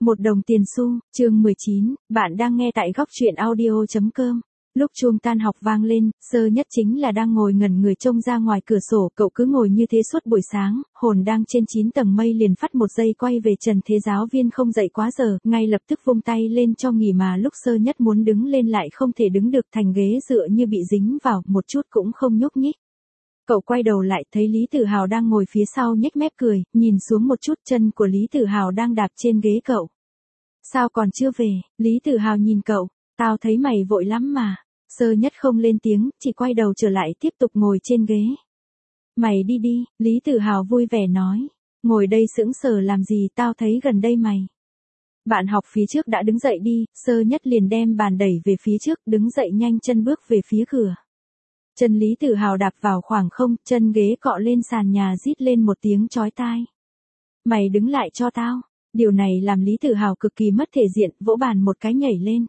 Một đồng tiền xu, chương 19, bạn đang nghe tại góc truyện audio.com. Lúc chuông tan học vang lên, Sơ Nhất chính là đang ngồi ngẩn người trông ra ngoài cửa sổ, cậu cứ ngồi như thế suốt buổi sáng, hồn đang trên 9 tầng mây liền phát một giây quay về trần thế giáo viên không dậy quá giờ, ngay lập tức vung tay lên cho nghỉ mà lúc Sơ Nhất muốn đứng lên lại không thể đứng được thành ghế dựa như bị dính vào, một chút cũng không nhúc nhích. Cậu quay đầu lại thấy Lý Tử Hào đang ngồi phía sau nhếch mép cười, nhìn xuống một chút chân của Lý Tử Hào đang đạp trên ghế cậu. Sao còn chưa về? Lý Tử Hào nhìn cậu, tao thấy mày vội lắm mà. Sơ Nhất không lên tiếng, chỉ quay đầu trở lại tiếp tục ngồi trên ghế. Mày đi đi, Lý Tử Hào vui vẻ nói. Ngồi đây sững sờ làm gì, tao thấy gần đây mày. Bạn học phía trước đã đứng dậy đi, Sơ Nhất liền đem bàn đẩy về phía trước, đứng dậy nhanh chân bước về phía cửa. Chân Lý Tử Hào đạp vào khoảng không, chân ghế cọ lên sàn nhà rít lên một tiếng chói tai. Mày đứng lại cho tao. Điều này làm Lý Tử Hào cực kỳ mất thể diện, vỗ bàn một cái nhảy lên.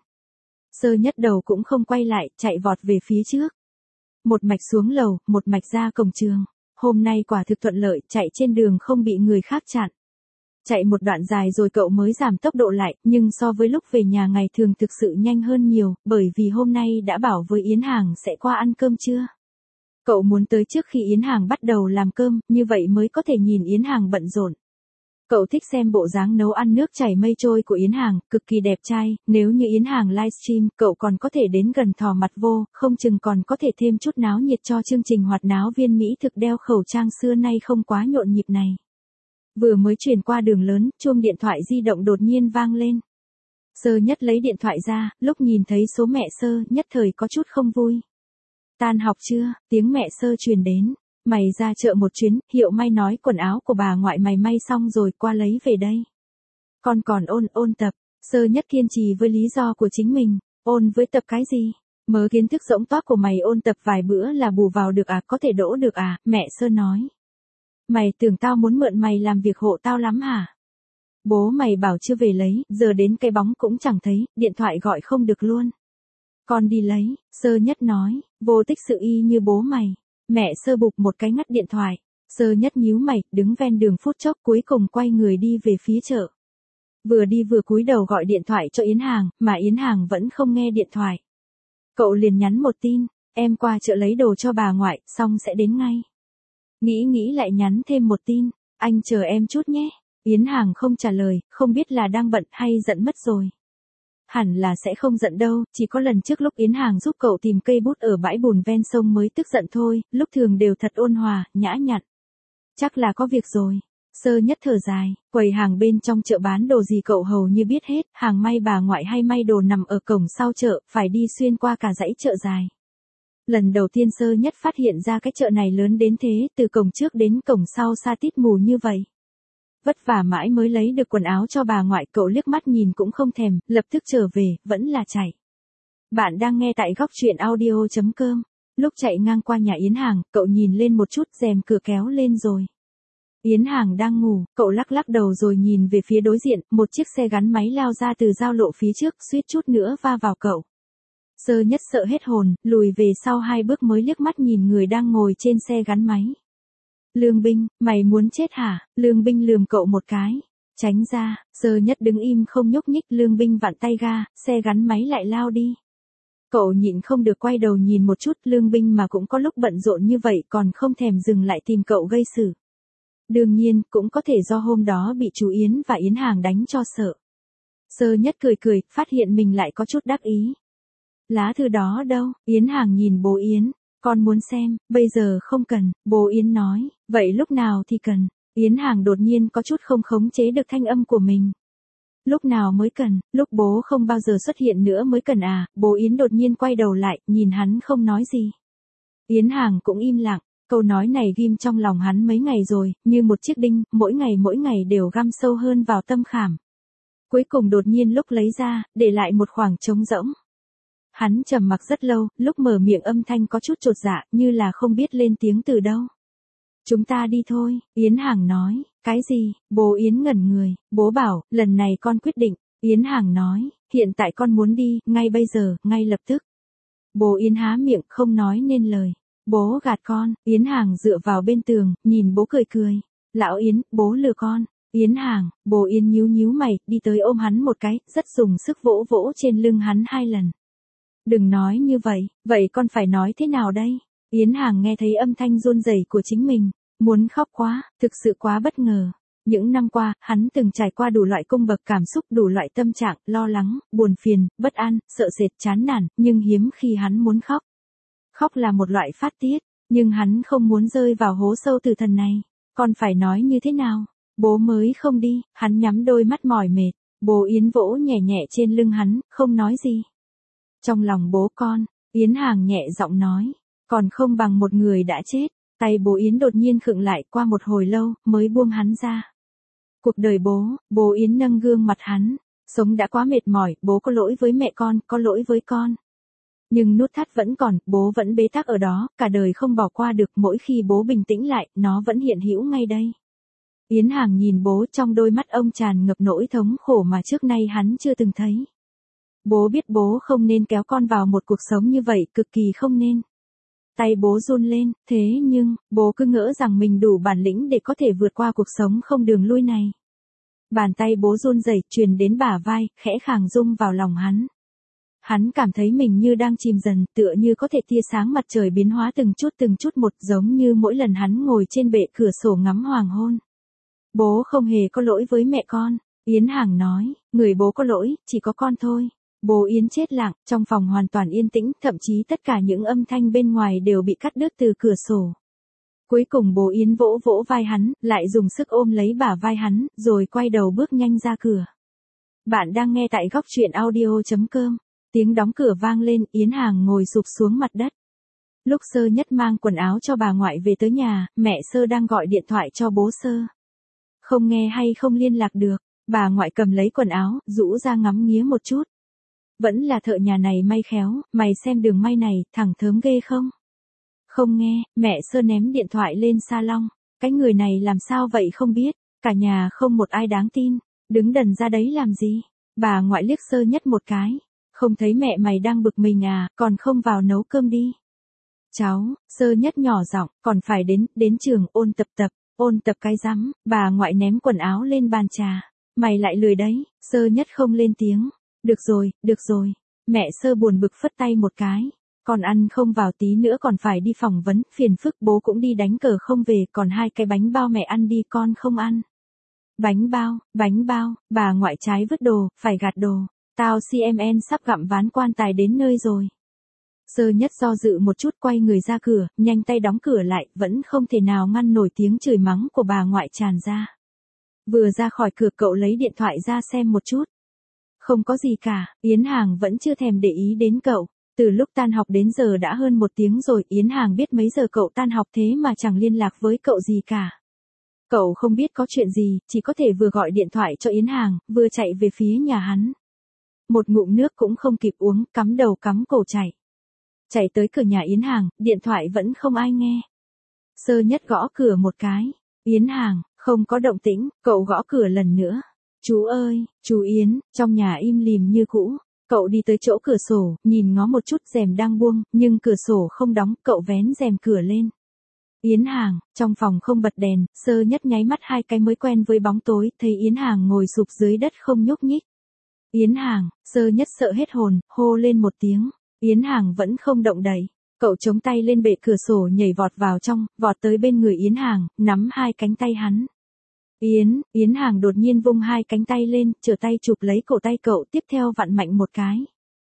Sơ Nhất đầu cũng không quay lại, chạy vọt về phía trước. Một mạch xuống lầu, một mạch ra cổng trường. Hôm nay quả thực thuận lợi, chạy trên đường không bị người khác chặn. Chạy một đoạn dài rồi cậu mới giảm tốc độ lại, nhưng so với lúc về nhà ngày thường thực sự nhanh hơn nhiều, bởi vì hôm nay đã bảo với Yến Hàng sẽ qua ăn cơm trưa. Cậu muốn tới trước khi Yến Hàng bắt đầu làm cơm, như vậy mới có thể nhìn Yến Hàng bận rộn. Cậu thích xem bộ dáng nấu ăn nước chảy mây trôi của Yến Hàng, cực kỳ đẹp trai, nếu như Yến Hàng livestream, cậu còn có thể đến gần thò mặt vô, không chừng còn có thể thêm chút náo nhiệt cho chương trình hoạt náo viên Mỹ thực đeo khẩu trang xưa nay không quá nhộn nhịp này. Vừa mới chuyển qua đường lớn, chuông điện thoại di động đột nhiên vang lên. Sơ Nhất lấy điện thoại ra, lúc nhìn thấy số mẹ Sơ, nhất thời có chút không vui. Tan học chưa? Tiếng mẹ Sơ truyền đến. Mày ra chợ một chuyến, Hiệu May nói quần áo của bà ngoại mày may xong rồi, qua lấy về đây. Con còn ôn tập. Sơ Nhất kiên trì với lý do của chính mình. Ôn với tập cái gì? Mớ kiến thức rỗng toác của mày ôn tập vài bữa là bù vào được à, có thể đỗ được à, mẹ Sơ nói. Mày tưởng tao muốn mượn mày làm việc hộ tao lắm hả? Bố mày bảo chưa về lấy, giờ đến cái bóng cũng chẳng thấy, điện thoại gọi không được luôn. Con đi lấy, Sơ Nhất nói, vô tích sự y như bố mày. Mẹ Sơ bụp một cái ngắt điện thoại. Sơ Nhất nhíu mày, đứng ven đường phút chốc cuối cùng quay người đi về phía chợ. Vừa đi vừa cúi đầu gọi điện thoại cho Yến Hàng, mà Yến Hàng vẫn không nghe điện thoại. Cậu liền nhắn một tin, em qua chợ lấy đồ cho bà ngoại, xong sẽ đến ngay. Nghĩ lại nhắn thêm một tin, anh chờ em chút nhé. Yến Hàng không trả lời, không biết là đang bận hay giận mất rồi. Hẳn là sẽ không giận đâu, chỉ có lần trước lúc Yến Hàng giúp cậu tìm cây bút ở bãi bùn ven sông mới tức giận thôi, lúc thường đều thật ôn hòa, nhã nhặn. Chắc là có việc rồi. Sơ Nhất thở dài, quầy hàng bên trong chợ bán đồ gì cậu hầu như biết hết, hàng may bà ngoại hay may đồ nằm ở cổng sau chợ, phải đi xuyên qua cả dãy chợ dài. Lần đầu tiên Sơ Nhất phát hiện ra cái chợ này lớn đến thế, từ cổng trước đến cổng sau sa tít mù như vậy. Vất vả mãi mới lấy được quần áo cho bà ngoại, cậu liếc mắt nhìn cũng không thèm, lập tức trở về, vẫn là chạy. Bạn đang nghe tại góc truyện audio.com. Lúc chạy ngang qua nhà Yến Hàng, cậu nhìn lên một chút, rèm cửa kéo lên rồi. Yến Hàng đang ngủ, cậu lắc đầu rồi nhìn về phía đối diện, một chiếc xe gắn máy lao ra từ giao lộ phía trước, suýt chút nữa va vào cậu. Sơ Nhất sợ hết hồn, lùi về sau 2 bước mới liếc mắt nhìn người đang ngồi trên xe gắn máy. Lương Binh, mày muốn chết hả? Lương Binh lườm cậu một cái. Tránh ra, Sơ Nhất đứng im không nhúc nhích, Lương Binh vặn tay ga, xe gắn máy lại lao đi. Cậu nhịn không được quay đầu nhìn một chút, Lương Binh mà cũng có lúc bận rộn như vậy còn không thèm dừng lại tìm cậu gây sự. Đương nhiên, cũng có thể do hôm đó bị chú Yến và Yến Hàng đánh cho sợ. Sơ Nhất cười, phát hiện mình lại có chút đắc ý. Lá thư đó đâu? Yến Hàng nhìn bố Yến. Con muốn xem, bây giờ không cần, bố Yến nói, vậy lúc nào thì cần. Yến Hàng đột nhiên có chút không khống chế được thanh âm của mình. Lúc nào mới cần, lúc bố không bao giờ xuất hiện nữa mới cần à, bố Yến đột nhiên quay đầu lại, nhìn hắn không nói gì. Yến Hàng cũng im lặng, câu nói này ghim trong lòng hắn mấy ngày rồi, như một chiếc đinh, mỗi ngày đều găm sâu hơn vào tâm khảm. Cuối cùng đột nhiên lúc lấy ra, để lại một khoảng trống rỗng. Hắn trầm mặc rất lâu, lúc mở miệng âm thanh có chút chột dạ, như là không biết lên tiếng từ đâu. Chúng ta đi thôi, Yến Hàng nói, cái gì, bố Yến ngẩn người, bố bảo, lần này con quyết định, Yến Hàng nói, hiện tại con muốn đi, ngay bây giờ, ngay lập tức. Bố Yến há miệng, không nói nên lời, bố gạt con, Yến Hàng dựa vào bên tường, nhìn bố cười. Lão Yến, bố lừa con, Yến Hàng, bố Yến nhíu nhíu mày, đi tới ôm hắn một cái, rất dùng sức vỗ vỗ trên lưng hắn 2 lần. Đừng nói như vậy con phải nói thế nào đây? Yến Hàng nghe thấy âm thanh run rẩy của chính mình, muốn khóc quá, thực sự quá bất ngờ. Những năm qua, hắn từng trải qua đủ loại cung bậc cảm xúc, đủ loại tâm trạng, lo lắng, buồn phiền, bất an, sợ sệt, chán nản, nhưng hiếm khi hắn muốn khóc. Khóc là một loại phát tiết, nhưng hắn không muốn rơi vào hố sâu tử thần này. Con phải nói như thế nào? Bố mới không đi, hắn nhắm đôi mắt mỏi mệt. Bố Yến vỗ nhẹ nhẹ trên lưng hắn, không nói gì. Trong lòng bố con, Yến Hàng nhẹ giọng nói, còn không bằng một người đã chết. Tay bố Yến đột nhiên khựng lại, qua một hồi lâu, mới buông hắn ra. Cuộc đời bố Yến nâng gương mặt hắn. Sống đã quá mệt mỏi, bố có lỗi với mẹ con, có lỗi với con. Nhưng nút thắt vẫn còn, bố vẫn bế tắc ở đó, cả đời không bỏ qua được, mỗi khi bố bình tĩnh lại, nó vẫn hiện hữu ngay đây. Yến Hàng nhìn bố, trong đôi mắt ông tràn ngập nỗi thống khổ mà trước nay hắn chưa từng thấy. Bố biết bố không nên kéo con vào một cuộc sống như vậy, cực kỳ không nên. Tay bố run lên, thế nhưng, bố cứ ngỡ rằng mình đủ bản lĩnh để có thể vượt qua cuộc sống không đường lui này. Bàn tay bố run rẩy truyền đến bả vai, khẽ khàng rung vào lòng hắn. Hắn cảm thấy mình như đang chìm dần, tựa như có thể tia sáng mặt trời biến hóa từng chút một, giống như mỗi lần hắn ngồi trên bệ cửa sổ ngắm hoàng hôn. Bố không hề có lỗi với mẹ con, Yến Hàng nói, người bố có lỗi, chỉ có con thôi. Bố Yến chết lặng, trong phòng hoàn toàn yên tĩnh, thậm chí tất cả những âm thanh bên ngoài đều bị cắt đứt từ cửa sổ. Cuối cùng bố Yến vỗ vỗ vai hắn, lại dùng sức ôm lấy bả vai hắn, rồi quay đầu bước nhanh ra cửa. Bạn đang nghe tại góc truyện audio.com. Tiếng đóng cửa vang lên, Yến Hàng ngồi sụp xuống mặt đất. Lúc Sơ Nhất mang quần áo cho bà ngoại về tới nhà, mẹ Sơ đang gọi điện thoại cho bố Sơ. Không nghe hay không liên lạc được, bà ngoại cầm lấy quần áo, rũ ra ngắm nghía một chút. Vẫn là thợ nhà này may khéo, mày xem đường may này, thẳng thớm ghê không? Không nghe, mẹ Sơ ném điện thoại lên salon. Cái người này làm sao vậy không biết, cả nhà không một ai đáng tin, đứng đần ra đấy làm gì? Bà ngoại liếc Sơ Nhất một cái. Không thấy mẹ mày đang bực mình à, còn không vào nấu cơm đi. Cháu, Sơ Nhất nhỏ giọng, còn phải đến trường ôn tập cái rắm, bà ngoại ném quần áo lên bàn trà. Mày lại lười đấy, Sơ Nhất không lên tiếng. Được rồi, mẹ Sơ buồn bực phất tay một cái. Con ăn không vào tí nữa còn phải đi phỏng vấn, phiền phức, bố cũng đi đánh cờ không về, còn 2 cái bánh bao mẹ ăn đi, con không ăn. Bánh bao, bà ngoại trái vứt đồ, phải gạt đồ. Tao CMN sắp gặm ván quan tài đến nơi rồi. Sơ Nhất do dự một chút quay người ra cửa, nhanh tay đóng cửa lại, vẫn không thể nào ngăn nổi tiếng chửi mắng của bà ngoại tràn ra. Vừa ra khỏi cửa cậu lấy điện thoại ra xem một chút. Không có gì cả, Yến Hàng vẫn chưa thèm để ý đến cậu. Từ lúc tan học đến giờ đã hơn 1 tiếng rồi, Yến Hàng biết mấy giờ cậu tan học thế mà chẳng liên lạc với cậu gì cả. Cậu không biết có chuyện gì, chỉ có thể vừa gọi điện thoại cho Yến Hàng, vừa chạy về phía nhà hắn. Một ngụm nước cũng không kịp uống, cắm đầu cắm cổ chạy. Chạy tới cửa nhà Yến Hàng, điện thoại vẫn không ai nghe. Sơ Nhất gõ cửa một cái. Yến Hàng, không có động tĩnh, cậu gõ cửa lần nữa. Chú ơi, chú Yến, trong nhà im lìm như cũ. Cậu đi tới chỗ cửa sổ, nhìn ngó một chút, rèm đang buông, nhưng cửa sổ không đóng, cậu vén rèm cửa lên. Yến Hàng, trong phòng không bật đèn, Sơ Nhất nháy mắt 2 cái mới quen với bóng tối, thấy Yến Hàng ngồi sụp dưới đất không nhúc nhích. Yến Hàng, Sơ Nhất sợ hết hồn, hô lên một tiếng. Yến Hàng vẫn không động đậy. Cậu chống tay lên bệ cửa sổ nhảy vọt vào trong, vọt tới bên người Yến Hàng, nắm 2 cánh tay hắn. Yến Hàng đột nhiên vung 2 cánh tay lên, trở tay chụp lấy cổ tay cậu, tiếp theo vặn mạnh một cái.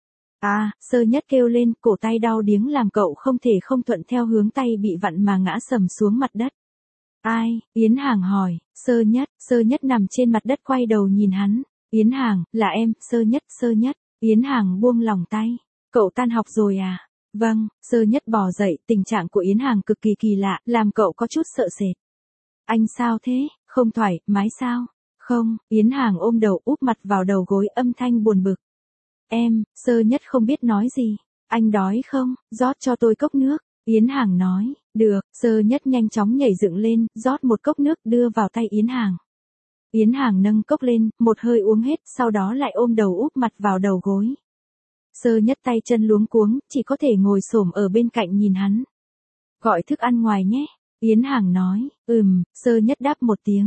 Sơ Nhất kêu lên, cổ tay đau điếng làm cậu không thể không thuận theo hướng tay bị vặn mà ngã sầm xuống mặt đất. Ai? Yến Hàng hỏi. Sơ Nhất nằm trên mặt đất quay đầu nhìn hắn. Yến Hàng, là em, Sơ Nhất. Yến Hàng buông lỏng tay. Cậu tan học rồi à? Vâng, Sơ Nhất bò dậy, tình trạng của Yến Hàng cực kỳ kỳ lạ, làm cậu có chút sợ sệt. Anh sao thế, không thoải mái sao? Không, Yến Hàng ôm đầu úp mặt vào đầu gối, âm thanh buồn bực. Sơ Nhất không biết nói gì. Anh đói không, rót cho tôi cốc nước. Yến Hàng nói, được, Sơ Nhất nhanh chóng nhảy dựng lên, rót một cốc nước đưa vào tay Yến Hàng. Yến Hàng nâng cốc lên, một hơi uống hết, sau đó lại ôm đầu úp mặt vào đầu gối. Sơ Nhất tay chân luống cuống, chỉ có thể ngồi xổm ở bên cạnh nhìn hắn. Gọi thức ăn ngoài nhé. Yến Hàng nói, Sơ Nhất đáp một tiếng.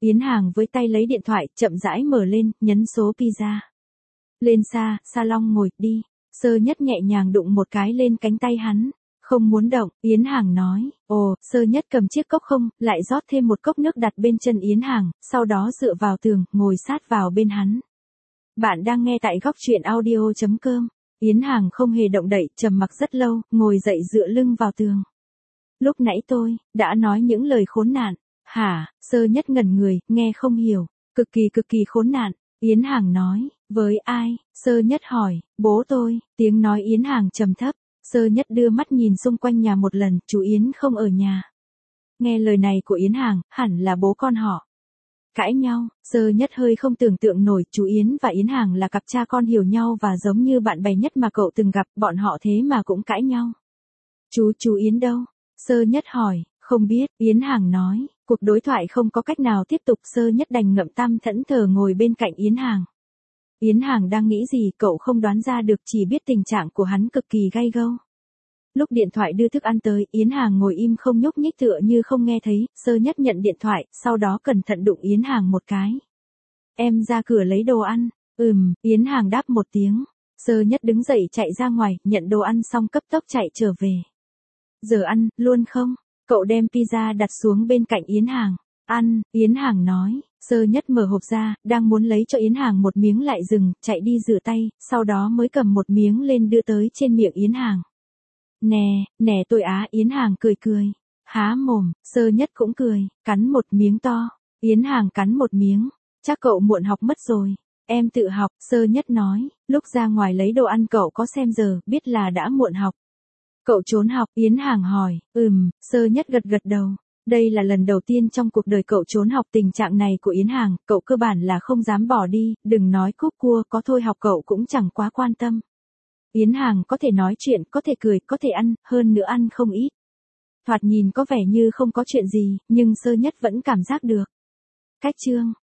Yến Hàng với tay lấy điện thoại, chậm rãi mở lên, nhấn số pizza. Lên salon ngồi, đi. Sơ Nhất nhẹ nhàng đụng một cái lên cánh tay hắn. Không muốn động, Yến Hàng nói. Ồ, Sơ Nhất cầm chiếc cốc không, lại rót thêm một cốc nước đặt bên chân Yến Hàng, sau đó dựa vào tường, ngồi sát vào bên hắn. Bạn đang nghe tại góc truyện audio.com. Yến Hàng không hề động đậy, trầm mặc rất lâu, ngồi dậy dựa lưng vào tường. Lúc nãy tôi đã nói những lời khốn nạn. Hả? Sơ Nhất ngẩn người, nghe không hiểu. Cực kỳ khốn nạn. Yến Hàng nói. Với ai? Sơ Nhất hỏi. Bố tôi. Tiếng nói Yến Hàng trầm thấp. Sơ Nhất đưa mắt nhìn xung quanh nhà một lần, chú Yến không ở nhà. Nghe lời này của Yến Hàng, hẳn là bố con họ. Cãi nhau, Sơ Nhất hơi không tưởng tượng nổi, chú Yến và Yến Hàng là cặp cha con hiểu nhau và giống như bạn bè nhất mà cậu từng gặp, bọn họ thế mà cũng cãi nhau. Chú Yến đâu? Sơ Nhất hỏi. Không biết, Yến Hàng nói. Cuộc đối thoại không có cách nào tiếp tục, Sơ Nhất đành ngậm tăm thẫn thờ ngồi bên cạnh Yến Hàng. Yến Hàng đang nghĩ gì cậu không đoán ra được, chỉ biết tình trạng của hắn cực kỳ gay gâu. Lúc điện thoại đưa thức ăn tới, Yến Hàng ngồi im không nhúc nhích tựa như không nghe thấy, Sơ Nhất nhận điện thoại, sau đó cẩn thận đụng Yến Hàng một cái. Em ra cửa lấy đồ ăn. Yến Hàng đáp một tiếng. Sơ Nhất đứng dậy chạy ra ngoài, nhận đồ ăn xong cấp tốc chạy trở về. Giờ ăn, luôn không? Cậu đem pizza đặt xuống bên cạnh Yến Hàng. Ăn, Yến Hàng nói. Sơ Nhất mở hộp ra, đang muốn lấy cho Yến Hàng một miếng lại dừng, chạy đi rửa tay, sau đó mới cầm một miếng lên đưa tới trên miệng Yến Hàng. Nè tôi á, Yến Hàng cười. Há mồm, Sơ Nhất cũng cười, cắn một miếng to. Yến Hàng cắn một miếng. Chắc cậu muộn học mất rồi. Em tự học, Sơ Nhất nói. Lúc ra ngoài lấy đồ ăn cậu có xem giờ, biết là đã muộn học. Cậu trốn học, Yến Hàng hỏi. Sơ Nhất gật đầu. Đây là lần đầu tiên trong cuộc đời cậu trốn học, tình trạng này của Yến Hàng, cậu cơ bản là không dám bỏ đi, đừng nói cúp cua, có thôi học cậu cũng chẳng quá quan tâm. Yến Hàng có thể nói chuyện, có thể cười, có thể ăn, hơn nữa ăn không ít. Thoạt nhìn có vẻ như không có chuyện gì, nhưng Sơ Nhất vẫn cảm giác được. Cách chương